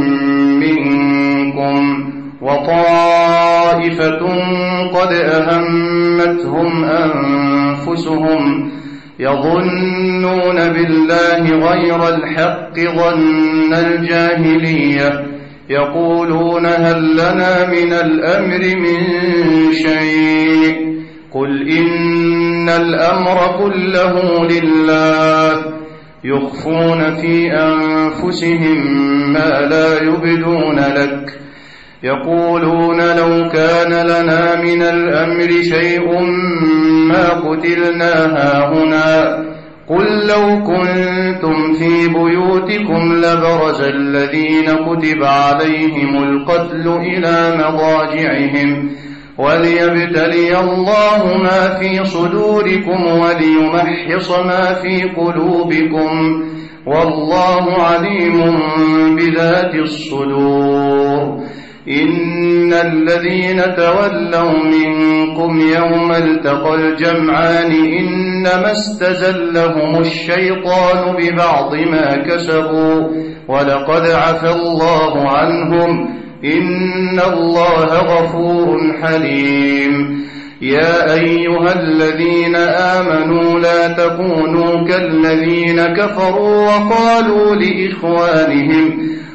Speaker 1: منكم وطائفة قد أهمتهم أنفسهم يظنون بالله غير الحق ظن الجاهلية يقولون هل لنا من الأمر من شيء قل إن الأمر كله لله يخفون في أنفسهم ما لا يبدون لك يقولون لو كان لنا من الأمر شيء ما قتلنا هاهنا قل لو كنتم في بيوتكم لبرز الذين كتب عليهم القتل إلى مضاجعهم وليبتلي الله ما في صدوركم وليمحص ما في قلوبكم والله عليم بذات الصدور. إن الذين تولوا منكم يوم التقى الجمعان إنما استزلهم الشيطان ببعض ما كسبوا ولقد عفى الله عنهم إن الله غفور حليم. يا أيها الذين آمنوا لا تكونوا كالذين كفروا وقالوا لإخوانهم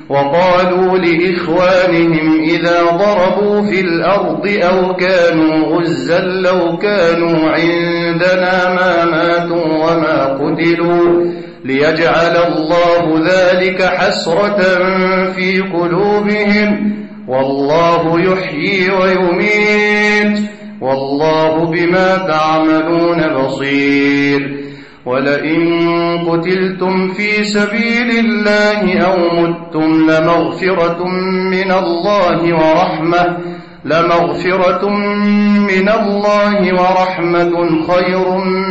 Speaker 1: وقالوا لإخوانهم إذا ضربوا في الأرض أو كانوا غزا لو كانوا عندنا ما ماتوا وما قتلوا ليجعل الله ذلك حسرة في قلوبهم والله يحيي ويميت والله بما تعملون بصير. ولئن قتلتم في سبيل الله أو متم لمغفرة من الله ورحمة لمغفرة من الله ورحمة خير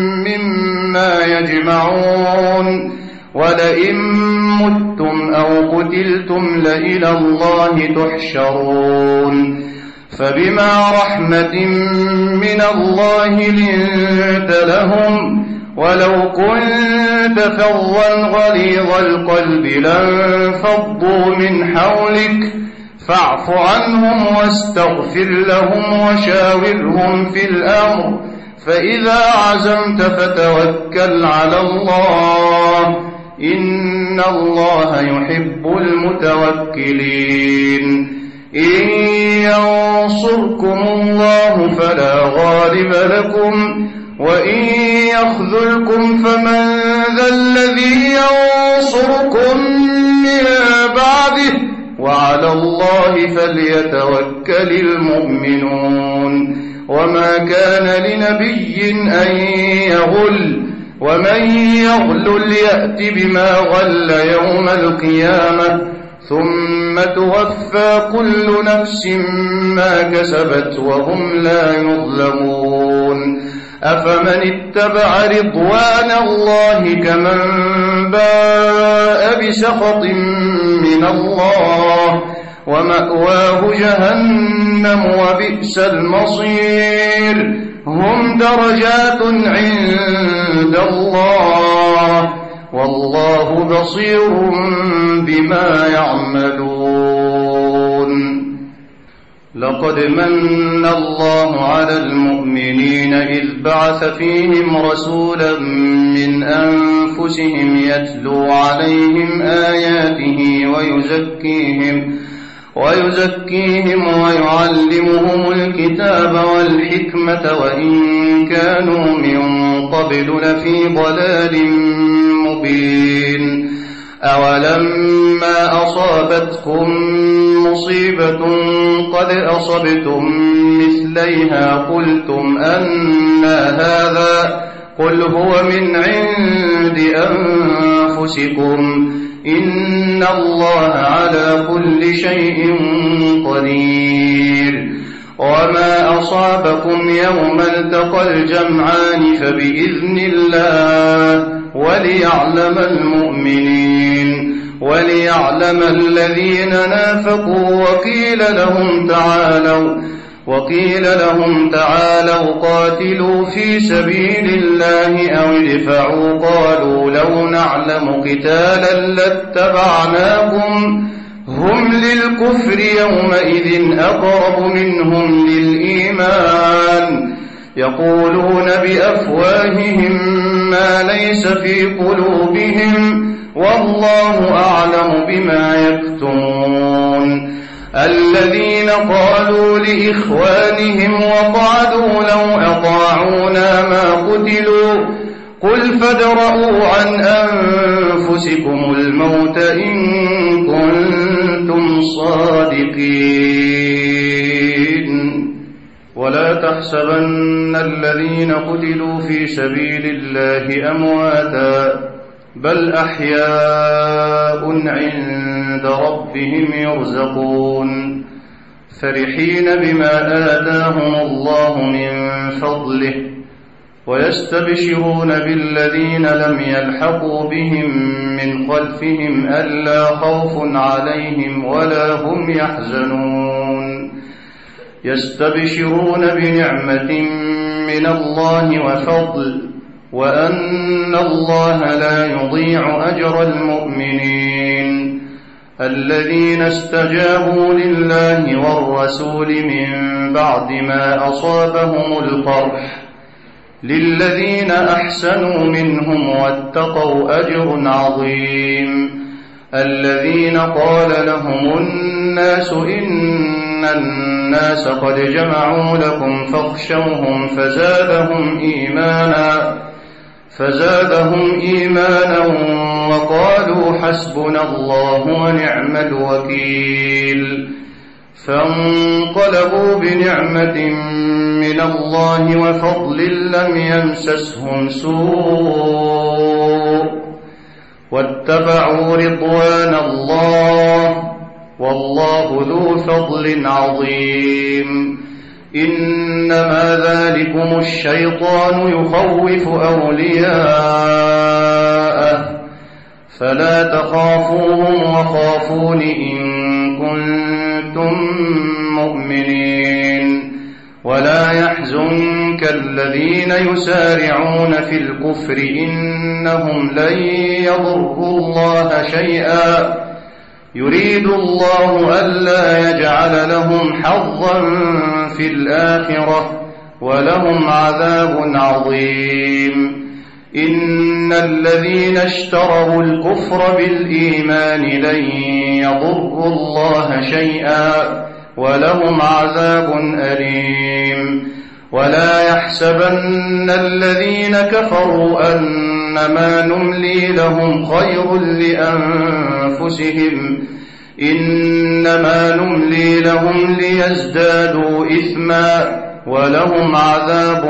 Speaker 1: مما يجمعون. ولئن متم أو قتلتم لإلى الله تحشرون. فبما رحمة من الله لنت لهم ولو كنت فظا غليظ القلب لانفضوا من حولك فاعف عنهم واستغفر لهم وشاورهم في الأمر فإذا عزمت فتوكل على الله إن الله يحب المتوكلين. إن ينصركم الله فلا غالب لكم وإن يخذلكم فمن ذا الذي ينصركم من بعده وعلى الله فليتوكل المؤمنون. وما كان لنبي أن يغل ومن يغلل يأت بما غل يوم القيامة ثم توفى كل نفس ما كسبت وهم لا يظلمون. أفمن اتبع رضوان الله كمن باء بسخط من الله ومأواه جهنم وبئس المصير. هم درجات عند الله والله بصير بما يعملون. لقد من الله على المؤمنين إذ بعث فيهم رسولا من أنفسهم يتلو عليهم آياته ويزكيهم ويزكيهم ويعلمهم الكتاب والحكمة وإن كانوا من قبل لفي ضلال مبين. أولما أصابتكم مصيبة قد أصبتم مثليها قلتم أنى هذا قل هو من عند أنفسكم إن الله على كل شيء قدير. وما أصابكم يوم التقى الجمعان فبإذن الله وليعلم المؤمنين وليعلم الذين نافقوا وقيل لهم تعالوا وقيل لهم تعالوا قاتلوا في سبيل الله أو ادفعوا قالوا لو نعلم قتالا لاتبعناكم هم للكفر يومئذ أقرب منهم للإيمان يقولون بأفواههم ما ليس في قلوبهم والله أعلم بما يكتمون. الذين قالوا لإخوانهم وقعدوا لو أطاعونا ما قتلوا قل فادرءوا عن أنفسكم الموت إن كنتم صادقين. ولا تحسبن الذين قتلوا في سبيل الله أمواتا بل أحياء عند ربهم يرزقون فرحين بما آتاهم الله من فضله ويستبشرون بالذين لم يلحقوا بهم من خلفهم ألا خوف عليهم ولا هم يحزنون يستبشرون بنعمة من الله وفضل وأن الله لا يضيع أجر المؤمنين الذين استجابوا لله والرسول من بعد ما أصابهم القرح للذين أحسنوا منهم واتقوا أجر عظيم. الذين قال لهم الناس إن الناس قد جمعوا لكم فاخشوهم فزادهم إيمانا فزادهم إيمانا وقالوا حسبنا الله ونعم الوكيل فانقلبوا بنعمة من الله وفضل لم يمسسهم سوء واتبعوا رضوان الله والله ذو فضل عظيم إنما ذلكم الشيطان يخوف أولياءه فلا تخافوهم وخافون إن كنتم مؤمنين ولا يحزنك الذين يسارعون في الكفر إنهم لن يضروا الله شيئا يريد الله ألا يجعل لهم حظا في الآخرة ولهم عذاب عظيم إن الذين اشتروا الكفر بالإيمان لن يضروا الله شيئا ولهم عذاب أليم ولا يحسبن الذين كفروا أنما نملي لهم خير لأنفسهم إنما نملي لهم ليزدادوا إثما ولهم عذاب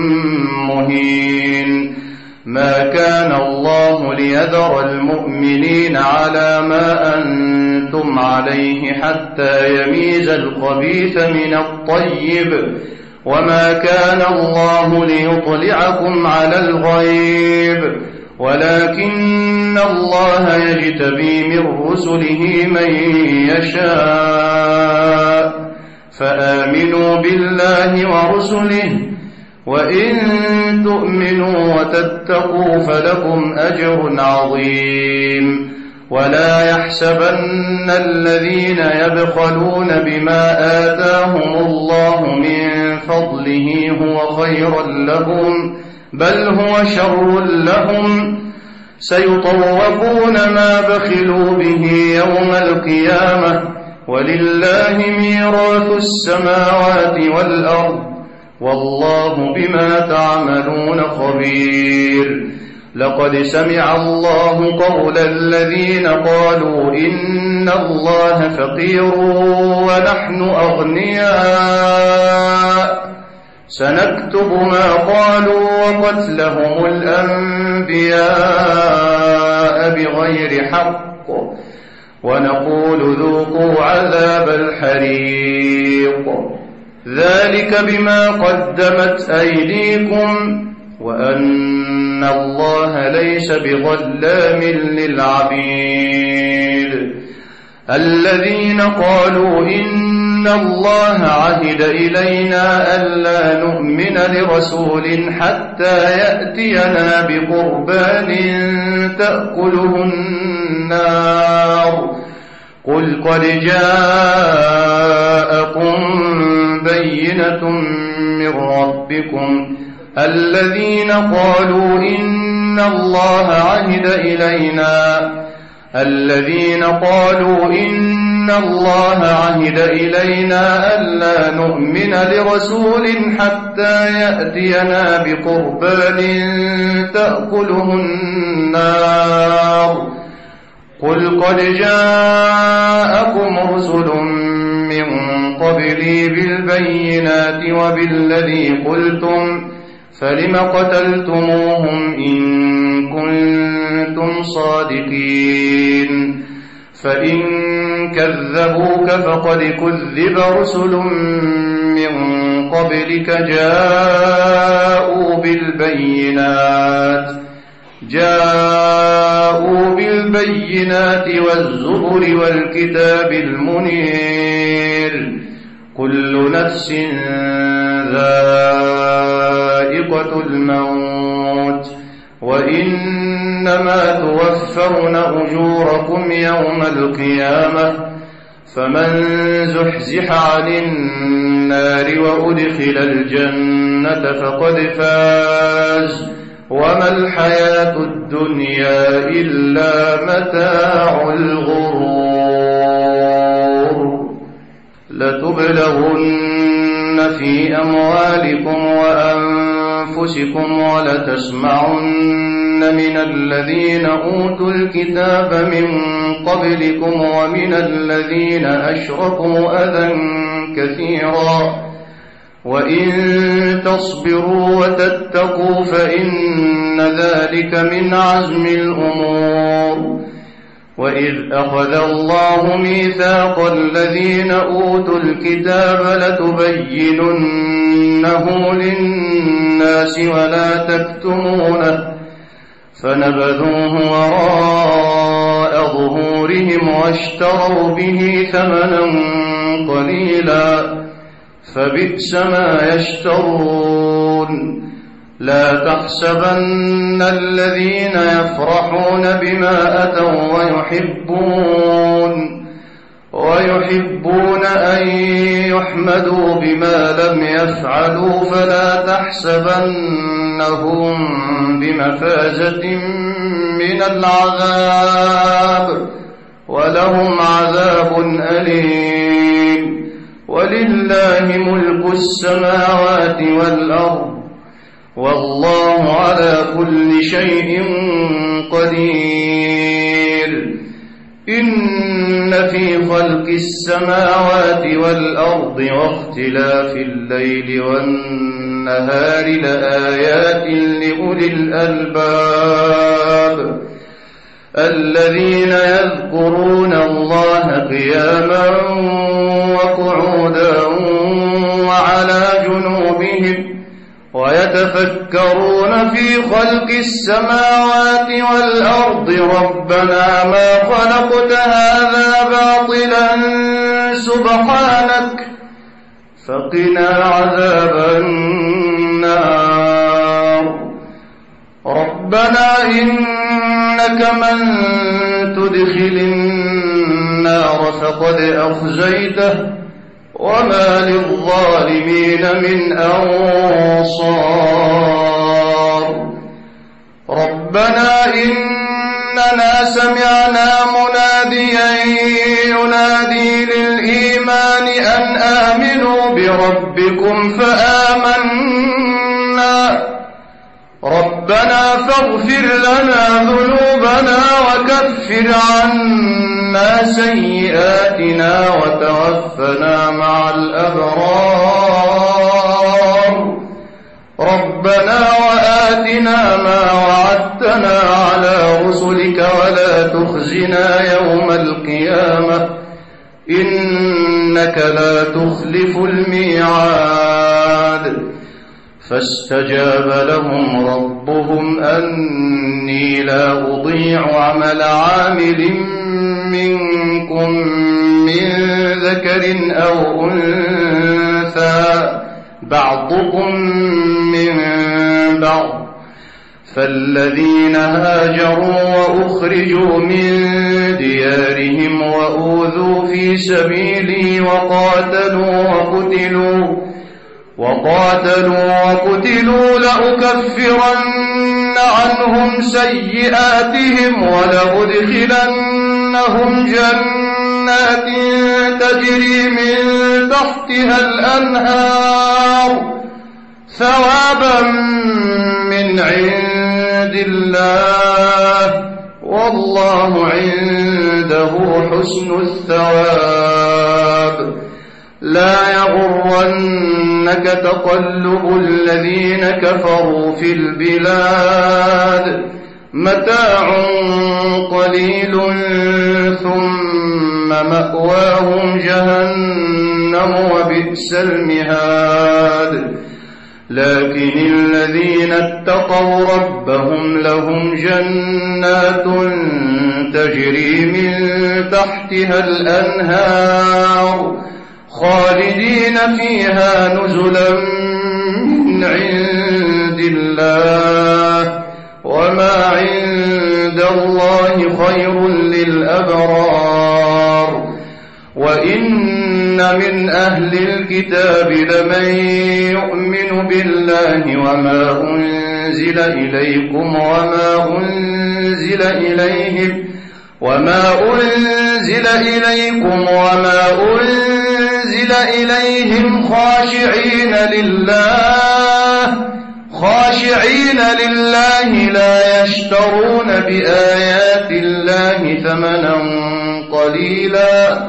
Speaker 1: مهين ما كان الله ليذر المؤمنين على ما أنتم عليه حتى يميز الخبيث من الطيب وما كان الله ليطلعكم على الغيب ولكن الله يجتبي من رسله من يشاء فآمنوا بالله ورسله وإن تؤمنوا وتتقوا فلكم أجر عظيم ولا يحسبن الذين يبخلون بما آتاهم الله من فضله هو خيرا لهم بل هو شر لهم سيطوقون ما بخلوا به يوم القيامة ولله ميراث السماوات والأرض والله بما تعملون خبير لقد سمع الله قول الذين قالوا إن الله فقير ونحن أغنياء سنكتب ما قالوا وقتلهم الأنبياء بغير حق ونقول ذوقوا عذاب الحريق ذلك بما قدمت أيديكم وأن الله ليس بظلام للعبيد الذين قالوا إن الله عهد إلينا ألا نؤمن لرسول حتى يأتينا بقربان تأكله النار قل قد جاءكم بينة من ربكم الذين قالوا إن الله عهد إلينا الذين قالوا إن الله عهد إلينا ألا نؤمن لرسول حتى يأتينا بقربان تأكله النار قل قد جاءكم رسل من قبلي بالبينات وبالذي قلتم فلم قتلتموهم إن كنتم صادقين فإن كذبوك فقد كذب رسل من قبلك جاءوا بالبينات جاءوا بالبينات والزبر والكتاب المنير كل نفس ذائقة الموت وإنما توفون أجوركم يوم القيامة فمن زحزح عن النار وأدخل الجنة فقد فاز وما الحياة الدنيا إلا متاع الغرور لتبلغن في أموالكم وأنفسكم ولتسمعن من الذين أوتوا الكتاب من قبلكم ومن الذين أشركوا أذى كثيرا وإن تصبروا وتتقوا فإن ذلك من عزم الأمور وإذ أخذ الله ميثاق الذين أوتوا الكتاب لتبيننه للناس ولا تكتمونه فنبذوه وراء ظهورهم واشتروا به ثمنا قليلا فبئس ما يشترون لا تحسبن الذين يفرحون بما أتوا ويحبون ويحبون أن يحمدوا بما لم يفعلوا فلا تحسبنهم بمفازة من العذاب ولهم عذاب أليم ولله ملك السماوات والأرض والله على كل شيء قدير إن في خلق السماوات والأرض واختلاف الليل والنهار لآيات لأولي الألباب الذين يذكرون الله قياما وقعودا وعلى جنوبهم ويتفكرون في خلق السماوات والأرض ربنا ما خلقت هذا باطلا سبحانك فقنا عذاب النار ربنا إنك من تدخل النار فقد أخزيته وما للظالمين من أنصار ربنا إننا سمعنا مناديا ينادي للإيمان أن آمنوا بربكم فآمنا ربنا فاغفر لنا ذنوبنا وكفر عنا سيئاتنا وتوفنا مع الأبرار ربنا وآتنا ما وعدتنا على رسلك ولا تخزنا يوم القيامة إنك لا تخلف الميعاد فاستجاب لهم ربهم أني لا أضيع عمل عامل منكم من ذكر أو أنثى بعضكم من بعض فالذين هاجروا وأخرجوا من ديارهم وأوذوا في سبيلي وقاتلوا وقتلوا وقاتلوا وقتلوا لأكفرن عنهم سيئاتهم ولأدخلنهم جنات تجري من تحتها الأنهار ثوابا من عند الله والله عنده حسن الثواب لا يغرنك تقلب الذين كفروا في البلاد متاع قليل ثم مأواهم جهنم وبئس المهاد لكن الذين اتقوا ربهم لهم جنات تجري من تحتها الأنهار خالدين فيها نزلا من عند الله وما عند الله خير للأبرار وإن من أهل الكتاب لمن يؤمن بالله وما أنزل أنزل إليكم وما أنزل إليهم وما أنزل إليكم وما أنزل إليهم خاشعين لله خاشعين لله لا يشترون بآيات الله ثمنا قليلا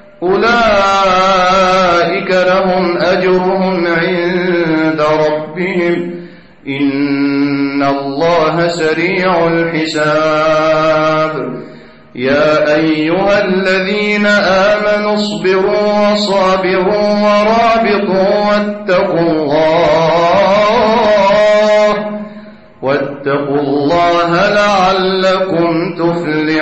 Speaker 1: أولئك لهم أجرهم عند ربهم إن الله سريع الحساب يا أيها الذين آمنوا اصبروا وصابروا ورابطوا واتقوا الله واتقوا الله لعلكم تفلحون.